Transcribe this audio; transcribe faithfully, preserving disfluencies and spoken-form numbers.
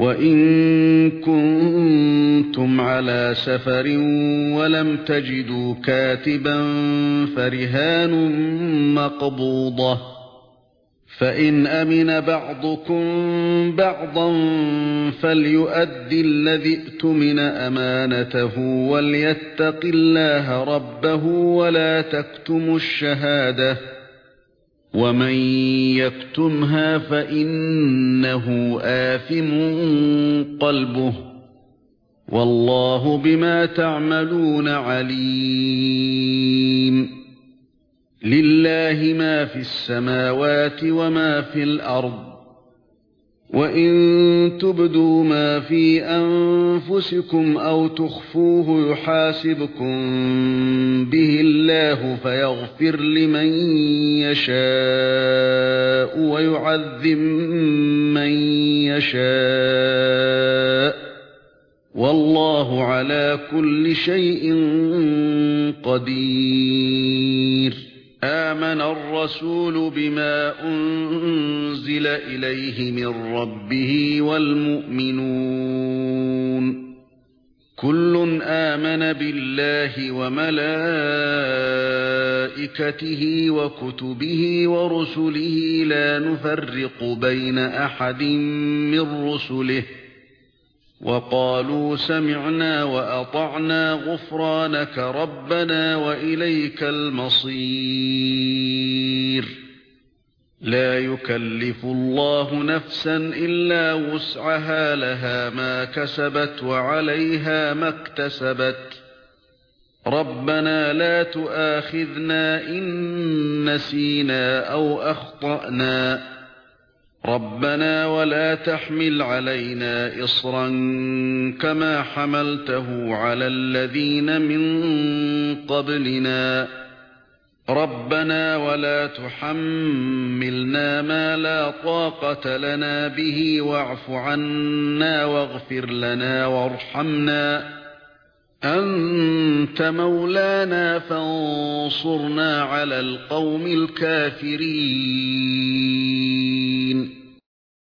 وَإِن كُنتُمْ عَلَى سَفَرٍ وَلَمْ تَجِدُوا كَاتِبًا فَرِهَانٌ مَّقْبُوضَةٌ، فَإِنْ أَمِنَ بَعْضُكُمْ بَعْضًا فَلْيُؤَدِّ الَّذِي اؤْتُمِنَ أَمَانَتَهُ وَلْيَتَّقِ اللَّهَ رَبَّهُ وَلَا تَكْتُمُوا الشَّهَادَةَ، وَمَن يَكْتُمْهَا فَإِنَّهُ آثِمٌ قَلْبُهُ، وَاللَّهُ بِمَا تَعْمَلُونَ عَلِيمٌ. لِلَّهِ مَا فِي السَّمَاوَاتِ وَمَا فِي الْأَرْضِ، وَإِن تُبْدُوا مَا فِي أَنفُسِكُمْ أَوْ تُخْفُوهُ يُحَاسِبْكُم بِهِ اللَّهُ فَيَغْفِرْ لِمَن يَشَاءُ وَيُعَذِّبُ مَن يَشَاءُ، وَاللَّهُ عَلَى كُلِّ شَيْءٍ قَدِيرٌ. آمَنَ الرَّسُولُ بِمَا أُنزِلَ إِلَيْهِ مِن رَّبِّهِ وَالْمُؤْمِنُونَ كُلٌّ آمَنَ بِاللَّهِ وَمَلَائِكَتِهِ وَكُتُبِهِ وَرُسُلِهِ لَا نُفَرِّقُ بَيْنَ أَحَدٍ مِّن رُّسُلِهِ، وَقَالُوا سَمِعْنَا وَأَطَعْنَا غُفْرَانَكَ رَبَّنَا وَإِلَيْكَ الْمَصِيرُ. لَا يُكَلِّفُ اللَّهُ نَفْسًا إِلَّا وُسْعَهَا، لَهَا مَا كَسَبَتْ وَعَلَيْهَا مَا اكْتَسَبَتْ. رَبَّنَا لَا تُؤَاخِذْنَا إِن نَّسِينَا أَوْ أَخْطَأْنَا، رَبَّنَا وَلَا تَحْمِلْ عَلَيْنَا إِصْرًا كَمَا حَمَلْتَهُ عَلَى الَّذِينَ مِن قَبْلِنَا، رَبَّنَا وَلَا تُحَمِّلْنَا مَا لَا طَاقَةَ لَنَا بِهِ وَاعْفُ عَنَّا وَاغْفِرْ لَنَا وَارْحَمْنَا، أَنْتَ مَوْلَانَا فَانصُرْنَا عَلَى الْقَوْمِ الْكَافِرِينَ.